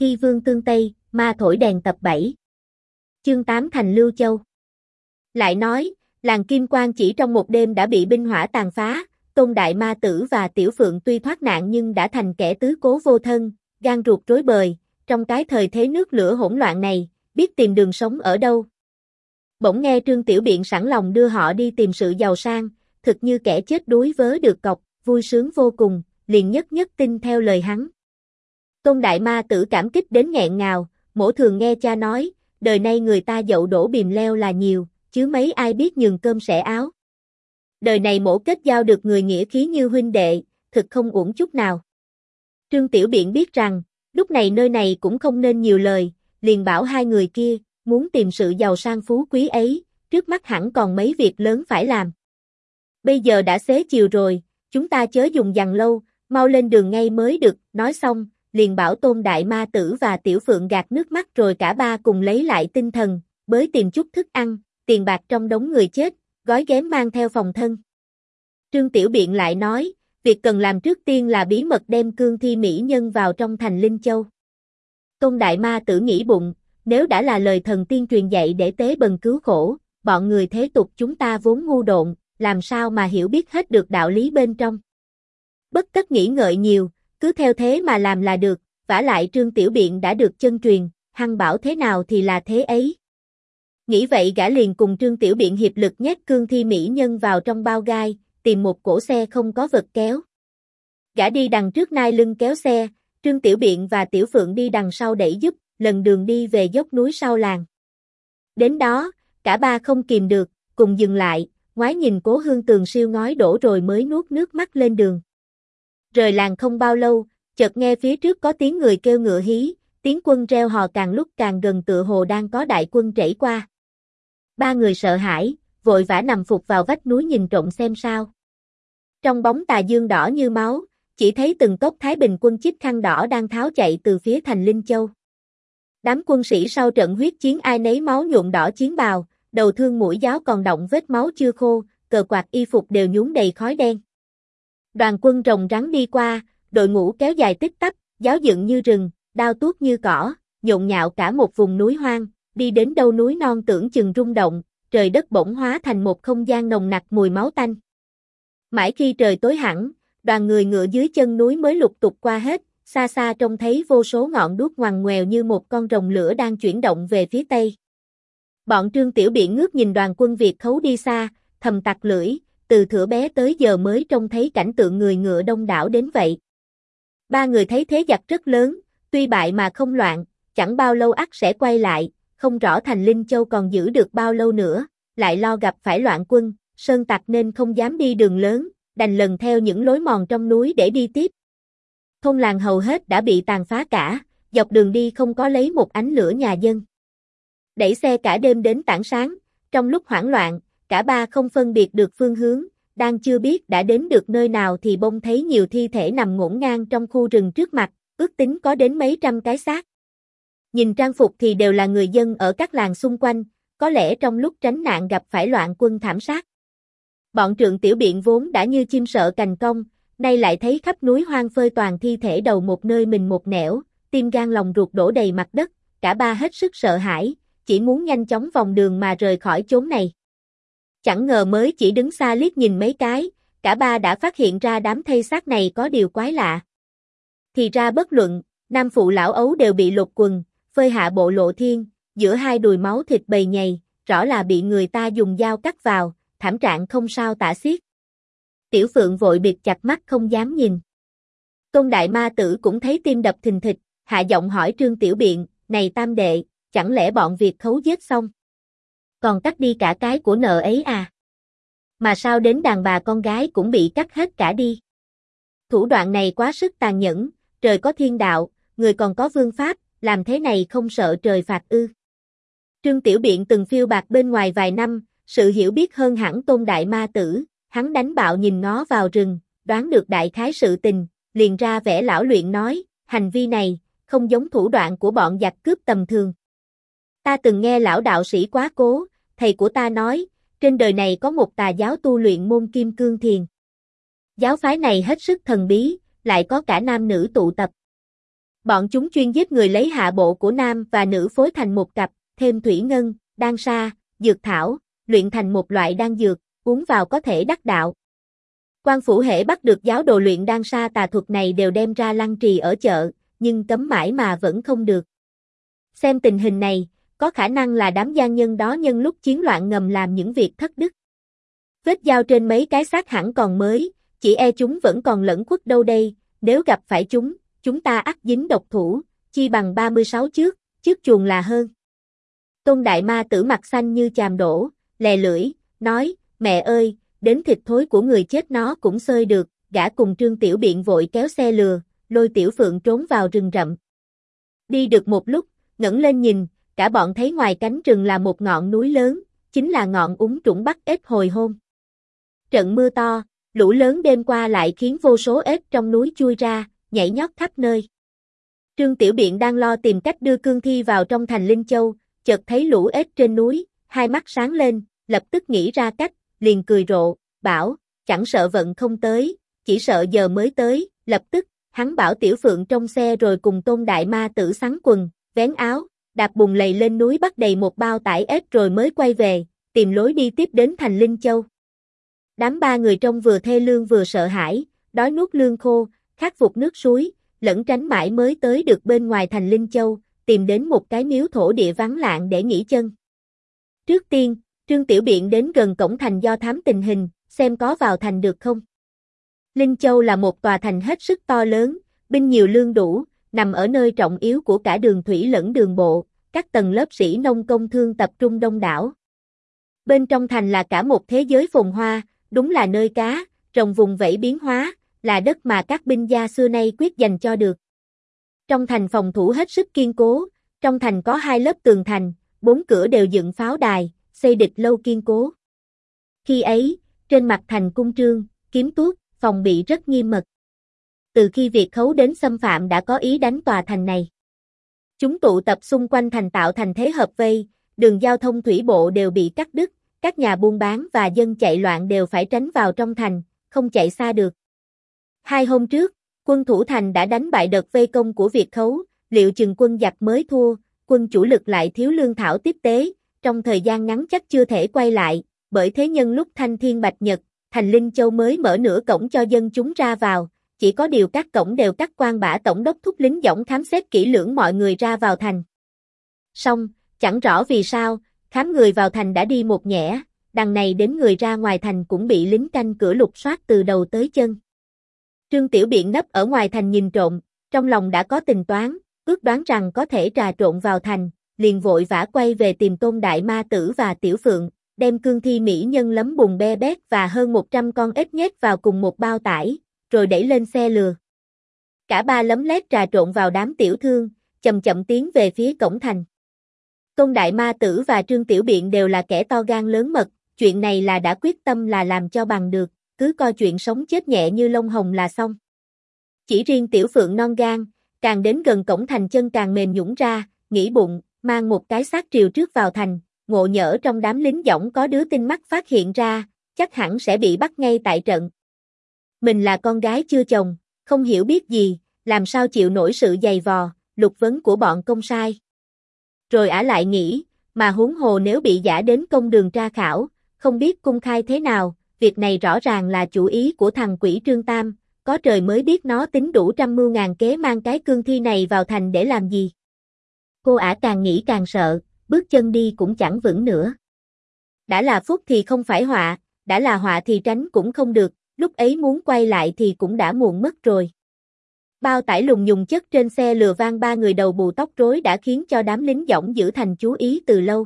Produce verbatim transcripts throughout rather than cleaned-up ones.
Thi Vương Tương Tây, Ma Thổi Đèn tập bảy. Chương tám Thành Lưu Châu. Lại nói, làng Kim Quan chỉ trong một đêm đã bị binh hỏa tàn phá, Tôn Đại Ma Tử và Tiểu Phượng tuy thoát nạn nhưng đã thành kẻ tứ cố vô thân, gan ruột rối bời, trong cái thời thế nước lửa hỗn loạn này, biết tìm đường sống ở đâu. Bỗng nghe Trương Tiểu Biện sẵn lòng đưa họ đi tìm sự giàu sang, thực như kẻ chết đuối vớ được cọc, vui sướng vô cùng, liền nhất nhất tin theo lời hắn. Tôn Đại Ma Tử cảm kích đến nghẹn ngào, mỗ thường nghe cha nói, đời nay người ta dậu đổ bìm leo là nhiều, chứ mấy ai biết nhường cơm xẻ áo. Đời này mỗ kết giao được người nghĩa khí như huynh đệ, thực không uổng chút nào. Trương Tiểu Biện biết rằng, lúc này nơi này cũng không nên nhiều lời, liền bảo hai người kia, muốn tìm sự giàu sang phú quý ấy, trước mắt hẳn còn mấy việc lớn phải làm. Bây giờ đã xế chiều rồi, chúng ta chớ dùng dằng lâu, mau lên đường ngay mới được, nói xong, liền bảo Tôn Đại Ma Tử và Tiểu Phượng gạt nước mắt rồi cả ba cùng lấy lại tinh thần, bới tìm chút thức ăn, tiền bạc trong đống người chết, gói ghém mang theo phòng thân. Trương Tiểu Biện lại nói, việc cần làm trước tiên là bí mật đem cương thi mỹ nhân vào trong thành Linh Châu. Tôn Đại Ma Tử nghĩ bụng, nếu đã là lời thần tiên truyền dạy để tế bần cứu khổ, bọn người thế tục chúng ta vốn ngu độn, làm sao mà hiểu biết hết được đạo lý bên trong. Bất tất nghĩ ngợi nhiều, cứ theo thế mà làm là được, vả lại Trương Tiểu Biện đã được chân truyền, hăng bảo thế nào thì là thế ấy. Nghĩ vậy gã liền cùng Trương Tiểu Biện hiệp lực nhét cương thi mỹ nhân vào trong bao gai, tìm một cỗ xe không có vật kéo. Gã đi đằng trước nai lưng kéo xe, Trương Tiểu Biện và Tiểu Phượng đi đằng sau đẩy giúp, lần đường đi về dốc núi sau làng. Đến đó, cả ba không kìm được, cùng dừng lại, ngoái nhìn cố hương tường siêu ngói đổ rồi mới nuốt nước mắt lên đường. Rời làng không bao lâu, chợt nghe phía trước có tiếng người kêu ngựa hí, tiếng quân reo hò càng lúc càng gần tựa hồ đang có đại quân trảy qua. Ba người sợ hãi, vội vã nằm phục vào vách núi nhìn trộm xem sao. Trong bóng tà dương đỏ như máu, chỉ thấy từng tốp Thái Bình quân chích khăn đỏ đang tháo chạy từ phía thành Linh Châu. Đám quân sĩ sau trận huyết chiến ai nấy máu nhuộm đỏ chiến bào, đầu thương mũi giáo còn đọng vết máu chưa khô, cờ quạt y phục đều nhúng đầy khói đen. Đoàn quân rồng rắn đi qua, đội ngũ kéo dài tích tắp, giáo dựng như rừng, đao tuốt như cỏ, nhộn nhạo cả một vùng núi hoang, đi đến đâu núi non tưởng chừng rung động, trời đất bỗng hóa thành một không gian nồng nặc mùi máu tanh. Mãi khi trời tối hẳn, đoàn người ngựa dưới chân núi mới lục tục qua hết, xa xa trông thấy vô số ngọn đuốc ngoằn ngoèo như một con rồng lửa đang chuyển động về phía tây. Bọn Trương Tiểu Biện ngước nhìn đoàn quân Việt khấu đi xa, thầm tặc lưỡi, từ thuở bé tới giờ mới trông thấy cảnh tượng người ngựa đông đảo đến vậy. Ba người thấy thế giặc rất lớn, tuy bại mà không loạn, chẳng bao lâu ắt sẽ quay lại, không rõ thành Linh Châu còn giữ được bao lâu nữa, lại lo gặp phải loạn quân, sơn tặc nên không dám đi đường lớn, đành lần theo những lối mòn trong núi để đi tiếp. Thôn làng hầu hết đã bị tàn phá cả, dọc đường đi không có lấy một ánh lửa nhà dân. Đẩy xe cả đêm đến tảng sáng, trong lúc hoảng loạn, cả ba không phân biệt được phương hướng, đang chưa biết đã đến được nơi nào thì bỗng thấy nhiều thi thể nằm ngổn ngang trong khu rừng trước mặt, ước tính có đến mấy trăm cái xác. Nhìn trang phục thì đều là người dân ở các làng xung quanh, có lẽ trong lúc tránh nạn gặp phải loạn quân thảm sát. Bọn Trượng Tiểu Biện vốn đã như chim sợ cành cong, nay lại thấy khắp núi hoang phơi toàn thi thể đầu một nơi mình một nẻo, tim gan lòng ruột đổ đầy mặt đất, cả ba hết sức sợ hãi, chỉ muốn nhanh chóng vòng đường mà rời khỏi chốn này. Chẳng ngờ mới chỉ đứng xa liếc nhìn mấy cái, cả ba đã phát hiện ra đám thây xác này có điều quái lạ. Thì ra bất luận, nam phụ lão ấu đều bị lột quần, phơi hạ bộ lộ thiên, giữa hai đùi máu thịt bầy nhầy, rõ là bị người ta dùng dao cắt vào, thảm trạng không sao tả xiết. Tiểu Phượng vội bịt chặt mắt không dám nhìn. Tôn Đại Ma Tử cũng thấy tim đập thình thịch, hạ giọng hỏi Trương Tiểu Biện, này tam đệ, chẳng lẽ bọn Việt khấu giết xong? Còn cắt đi cả cái của nợ ấy à? Mà sao đến đàn bà con gái cũng bị cắt hết cả đi? Thủ đoạn này quá sức tàn nhẫn, trời có thiên đạo, người còn có vương pháp, làm thế này không sợ trời phạt ư? Trương Tiểu Biện từng phiêu bạt bên ngoài vài năm, sự hiểu biết hơn hẳn Tôn Đại Ma Tử, hắn đánh bạo nhìn ngó vào rừng, đoán được đại khái sự tình, liền ra vẻ lão luyện nói, hành vi này, không giống thủ đoạn của bọn giặc cướp tầm thường. Ta từng nghe lão đạo sĩ Quá Cố, thầy của ta nói, trên đời này có một tà giáo tu luyện môn Kim Cương Thiền. Giáo phái này hết sức thần bí, lại có cả nam nữ tụ tập. Bọn chúng chuyên giết người lấy hạ bộ của nam và nữ phối thành một cặp, thêm thủy ngân, đan sa, dược thảo, luyện thành một loại đan dược, uống vào có thể đắc đạo. Quan phủ hễ bắt được giáo đồ luyện đan sa tà thuật này đều đem ra lăng trì ở chợ, nhưng cấm mãi mà vẫn không được. Xem tình hình này, có khả năng là đám gian nhân đó nhân lúc chiến loạn ngầm làm những việc thất đức. Vết dao trên mấy cái xác hẳn còn mới, chỉ e chúng vẫn còn lẫn khuất đâu đây, nếu gặp phải chúng, chúng ta ắt dính độc thủ, chi bằng ba mươi sáu trước, trước chuồng là hơn. Tôn Đại Ma Tử mặt xanh như chàm đổ, lè lưỡi, nói, mẹ ơi, đến thịt thối của người chết nó cũng xơi được, gã cùng Trương Tiểu Biện vội kéo xe lừa, lôi Tiểu Phượng trốn vào rừng rậm. Đi được một lúc, ngẩng lên nhìn, cả bọn thấy ngoài cánh rừng là một ngọn núi lớn, chính là ngọn úng trũng bắt ếch hồi hôn. Trận mưa to, lũ lớn đêm qua lại khiến vô số ếch trong núi chui ra, nhảy nhót khắp nơi. Trương Tiểu Biện đang lo tìm cách đưa cương thi vào trong thành Linh Châu, chợt thấy lũ ếch trên núi, hai mắt sáng lên, lập tức nghĩ ra cách, liền cười rộ, bảo, chẳng sợ vận không tới, chỉ sợ giờ mới tới, lập tức, hắn bảo Tiểu Phượng trong xe rồi cùng Tôn Đại Ma Tử xắn quần, vén áo, đạp bùn lầy lên núi bắt đầy một bao tải ếch rồi mới quay về, tìm lối đi tiếp đến thành Linh Châu. Đám ba người trông vừa thê lương vừa sợ hãi, đói nuốt lương khô, khát vụt nước suối, lẩn tránh mãi mới tới được bên ngoài thành Linh Châu, tìm đến một cái miếu thổ địa vắng lặng để nghỉ chân. Trước tiên, Trương Tiểu Biện đến gần cổng thành do thám tình hình, xem có vào thành được không. Linh Châu là một tòa thành hết sức to lớn, binh nhiều lương đủ, nằm ở nơi trọng yếu của cả đường thủy lẫn đường bộ, các tầng lớp sĩ nông công thương tập trung đông đảo. Bên trong thành là cả một thế giới phồn hoa, đúng là nơi cá, rồng vùng vẫy biến hóa, là đất mà các binh gia xưa nay quyết dành cho được. Trong thành phòng thủ hết sức kiên cố, trong thành có hai lớp tường thành, bốn cửa đều dựng pháo đài, xây địch lâu kiên cố. Khi ấy, trên mặt thành cung trương, kiếm tuốt, phòng bị rất nghiêm mật. Từ khi Việt Khấu đến xâm phạm đã có ý đánh tòa thành này. Chúng tụ tập xung quanh thành tạo thành thế hợp vây, đường giao thông thủy bộ đều bị cắt đứt, các nhà buôn bán và dân chạy loạn đều phải tránh vào trong thành, không chạy xa được. Hai hôm trước, quân thủ thành đã đánh bại đợt vây công của Việt Khấu, liệu chừng quân giặc mới thua, quân chủ lực lại thiếu lương thảo tiếp tế, trong thời gian ngắn chắc chưa thể quay lại, bởi thế nhân lúc thanh thiên bạch nhật, thành Linh Châu mới mở nửa cổng cho dân chúng ra vào, chỉ có điều các cổng đều cắt quan bả tổng đốc thúc lính dõng khám xét kỹ lưỡng mọi người ra vào thành. Song, chẳng rõ vì sao, khám người vào thành đã đi một nhẽ, đằng này đến người ra ngoài thành cũng bị lính canh cửa lục soát từ đầu tới chân. Trương Tiểu Biện nấp ở ngoài thành nhìn trộm, trong lòng đã có tính toán, ước đoán rằng có thể trà trộn vào thành, liền vội vã quay về tìm Tôn Đại Ma Tử và Tiểu Phượng, đem cương thi mỹ nhân lấm bùn be bét và hơn một trăm con ếch nhét vào cùng một bao tải, rồi đẩy lên xe lừa. Cả ba lấm lét trà trộn vào đám tiểu thương, chậm chậm tiến về phía cổng thành. Tôn Đại Ma Tử và Trương Tiểu Biện đều là kẻ to gan lớn mật, chuyện này là đã quyết tâm là làm cho bằng được, cứ coi chuyện sống chết nhẹ như lông hồng là xong. Chỉ riêng Tiểu Phượng non gan, càng đến gần cổng thành chân càng mềm nhũn ra, nghĩ bụng, mang một cái xác triều trước vào thành, ngộ nhỡ trong đám lính dõng có đứa tinh mắt phát hiện ra, chắc hẳn sẽ bị bắt ngay tại trận. Mình là con gái chưa chồng, không hiểu biết gì, làm sao chịu nổi sự dày vò, lục vấn của bọn công sai. Rồi ả lại nghĩ, mà huống hồ nếu bị giả đến công đường tra khảo, không biết cung khai thế nào, việc này rõ ràng là chủ ý của thằng quỷ Trương Tam, có trời mới biết nó tính đủ trăm mưu ngàn kế mang cái cương thi này vào thành để làm gì. Cô ả càng nghĩ càng sợ, bước chân đi cũng chẳng vững nữa. Đã là phúc thì không phải họa, đã là họa thì tránh cũng không được, lúc ấy muốn quay lại thì cũng đã muộn mất rồi. Bao tải lùng nhùng chất trên xe lừa vang ba người đầu bù tóc rối đã khiến cho đám lính dõng giữ thành chú ý từ lâu.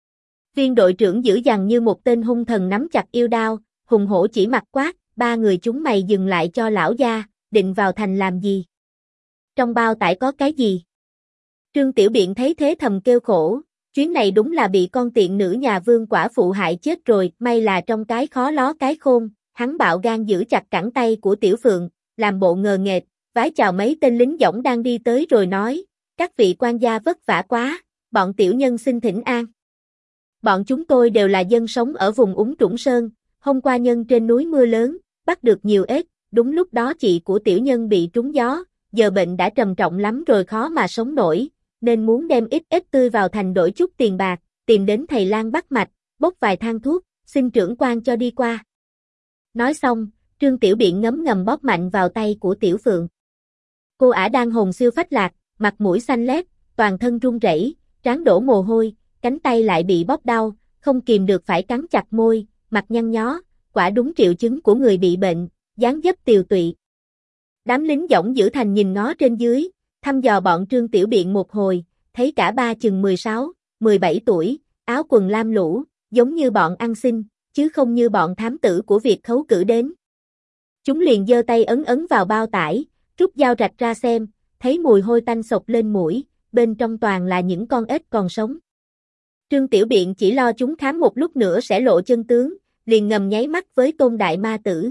Viên đội trưởng dữ dằn như một tên hung thần nắm chặt yêu đao, hùng hổ chỉ mặt quát, ba người chúng mày dừng lại cho lão gia, định vào thành làm gì? Trong bao tải có cái gì? Trương Tiểu Biện thấy thế thầm kêu khổ, chuyến này đúng là bị con tiện nữ nhà vương quả phụ hại chết rồi, may là trong cái khó ló cái khôn, hắn bạo gan giữ chặt cẳng tay của Tiểu Phượng, làm bộ ngờ nghệch, vái chào mấy tên lính dõng đang đi tới rồi nói, các vị quan gia vất vả quá, bọn tiểu nhân xin thỉnh an. Bọn chúng tôi đều là dân sống ở vùng Úng Trũng Sơn, hôm qua nhân trên núi mưa lớn, bắt được nhiều ếch, đúng lúc đó chị của tiểu nhân bị trúng gió, giờ bệnh đã trầm trọng lắm rồi khó mà sống nổi, nên muốn đem ít ít tươi vào thành đổi chút tiền bạc, tìm đến thầy lang bắt mạch, bốc vài thang thuốc, xin trưởng quan cho đi qua. Nói xong, Trương Tiểu Biện ngấm ngầm bóp mạnh vào tay của Tiểu Phượng. Cô ả đang hồn siêu phách lạc, mặt mũi xanh lét, toàn thân run rẩy, trán đổ mồ hôi, cánh tay lại bị bóp đau, không kìm được phải cắn chặt môi, mặt nhăn nhó, quả đúng triệu chứng của người bị bệnh, dáng dấp tiều tụy. Đám lính dõng dữ thành nhìn ngó trên dưới, thăm dò bọn Trương Tiểu Biện một hồi, thấy cả ba chừng mười sáu, mười bảy tuổi, áo quần lam lũ, giống như bọn ăn xin, chứ không như bọn thám tử của việc khấu cử đến. Chúng liền giơ tay ấn ấn vào bao tải, rút dao rạch ra xem, thấy mùi hôi tanh sộc lên mũi, bên trong toàn là những con ếch còn sống. Trương Tiểu Biện chỉ lo chúng khám một lúc nữa sẽ lộ chân tướng, liền ngầm nháy mắt với Tôn Đại Ma Tử.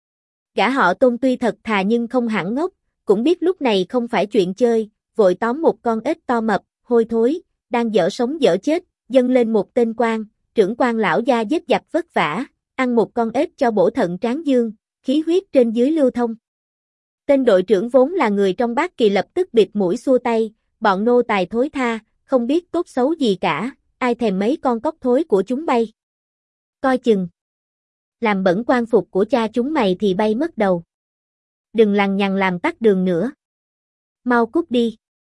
Gã họ Tôn tuy thật thà nhưng không hẳn ngốc, cũng biết lúc này không phải chuyện chơi, vội tóm một con ếch to mập, hôi thối, đang dở sống dở chết, dâng lên một tên quan, trưởng quan lão gia giết giặc vất vả, ăn một con ếch cho bổ thận tráng dương, khí huyết trên dưới lưu thông. Tên đội trưởng vốn là người trong Bát Kỳ lập tức bịt mũi xua tay, bọn nô tài thối tha, không biết tốt xấu gì cả, ai thèm mấy con cóc thối của chúng bay. Coi chừng. Làm bẩn quan phục của cha chúng mày thì bay mất đầu. Đừng lằng nhằng làm tắc đường nữa. Mau cút đi.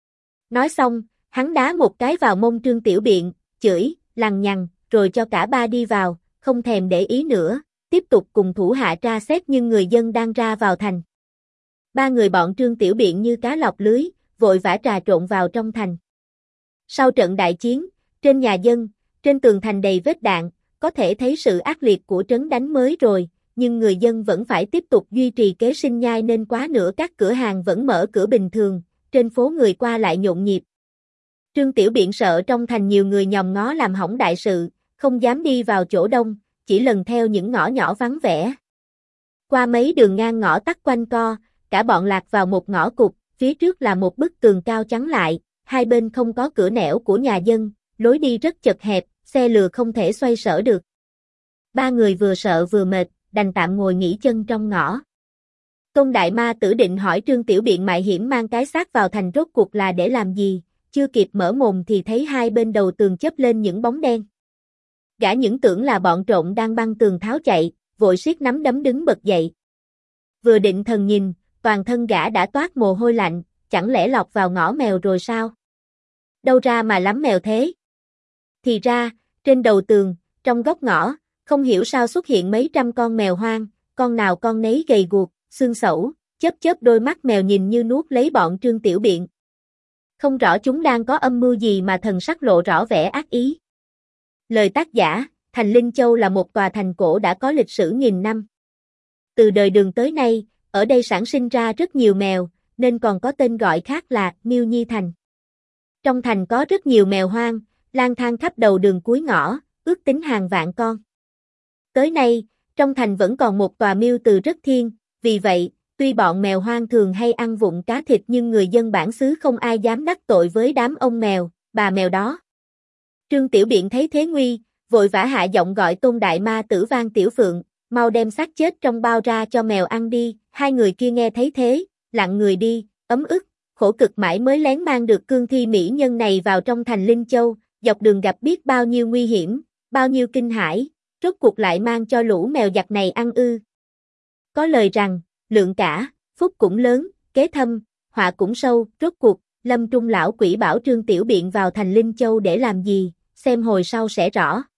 Nói xong, hắn đá một cái vào mông Trương Tiểu Biện, chửi, lằng nhằng, rồi cho cả ba đi vào, không thèm để ý nữa, tiếp tục cùng thủ hạ tra xét nhưng người dân đang ra vào thành. Ba người bọn Trương Tiểu Biện như cá lọc lưới, vội vã trà trộn vào trong thành. Sau trận đại chiến, trên nhà dân, trên tường thành đầy vết đạn, có thể thấy sự ác liệt của trấn đánh mới rồi, nhưng người dân vẫn phải tiếp tục duy trì kế sinh nhai nên quá nửa các cửa hàng vẫn mở cửa bình thường, trên phố người qua lại nhộn nhịp. Trương Tiểu Biện sợ trong thành nhiều người nhòm ngó làm hỏng đại sự, không dám đi vào chỗ đông, chỉ lần theo những ngõ nhỏ vắng vẻ. Qua mấy đường ngang ngõ tắt quanh co, cả bọn lạc vào một ngõ cụt, phía trước là một bức tường cao chắn lại, hai bên không có cửa nẻo của nhà dân, lối đi rất chật hẹp, xe lừa không thể xoay sở được. Ba người vừa sợ vừa mệt, đành tạm ngồi nghỉ chân trong ngõ. Tôn Đại Ma Tử định hỏi Trương Tiểu Biện mại hiểm mang cái xác vào thành rốt cuộc là để làm gì, chưa kịp mở mồm thì thấy hai bên đầu tường chớp lên những bóng đen. Gã những tưởng là bọn trộm đang băng tường tháo chạy, vội siết nắm đấm đứng bật dậy. Vừa định thần nhìn, toàn thân gã đã toát mồ hôi lạnh, chẳng lẽ lọt vào ngõ mèo rồi sao? Đâu ra mà lắm mèo thế? Thì ra, trên đầu tường, trong góc ngõ, không hiểu sao xuất hiện mấy trăm con mèo hoang, con nào con nấy gầy guộc, xương xẩu, chớp chớp đôi mắt mèo nhìn như nuốt lấy bọn Trương Tiểu Biện. Không rõ chúng đang có âm mưu gì mà thần sắc lộ rõ vẻ ác ý. Lời tác giả, Thành Linh Châu là một tòa thành cổ đã có lịch sử nghìn năm. Từ đời Đường tới nay, ở đây sản sinh ra rất nhiều mèo, nên còn có tên gọi khác là Miêu Nhi Thành. Trong thành có rất nhiều mèo hoang, lang thang khắp đầu đường cuối ngõ, ước tính hàng vạn con. Tới nay, trong thành vẫn còn một tòa miêu từ rất thiên, vì vậy, tuy bọn mèo hoang thường hay ăn vụng cá thịt nhưng người dân bản xứ không ai dám đắc tội với đám ông mèo, bà mèo đó. Trương Tiểu Biện thấy thế nguy, vội vã hạ giọng gọi Tôn Đại Ma Tử vang Tiểu Phượng, mau đem xác chết trong bao ra cho mèo ăn đi. Hai người kia nghe thấy thế, lặng người đi, ấm ức, khổ cực mãi mới lén mang được cương thi mỹ nhân này vào trong thành Linh Châu, dọc đường gặp biết bao nhiêu nguy hiểm, bao nhiêu kinh hãi, rốt cuộc lại mang cho lũ mèo giặc này ăn ư. Có lời rằng, lượng cả, phúc cũng lớn, kế thâm, họa cũng sâu, rốt cuộc, Lâm Trung lão quỷ bảo Trương Tiểu Biện vào thành Linh Châu để làm gì, xem hồi sau sẽ rõ.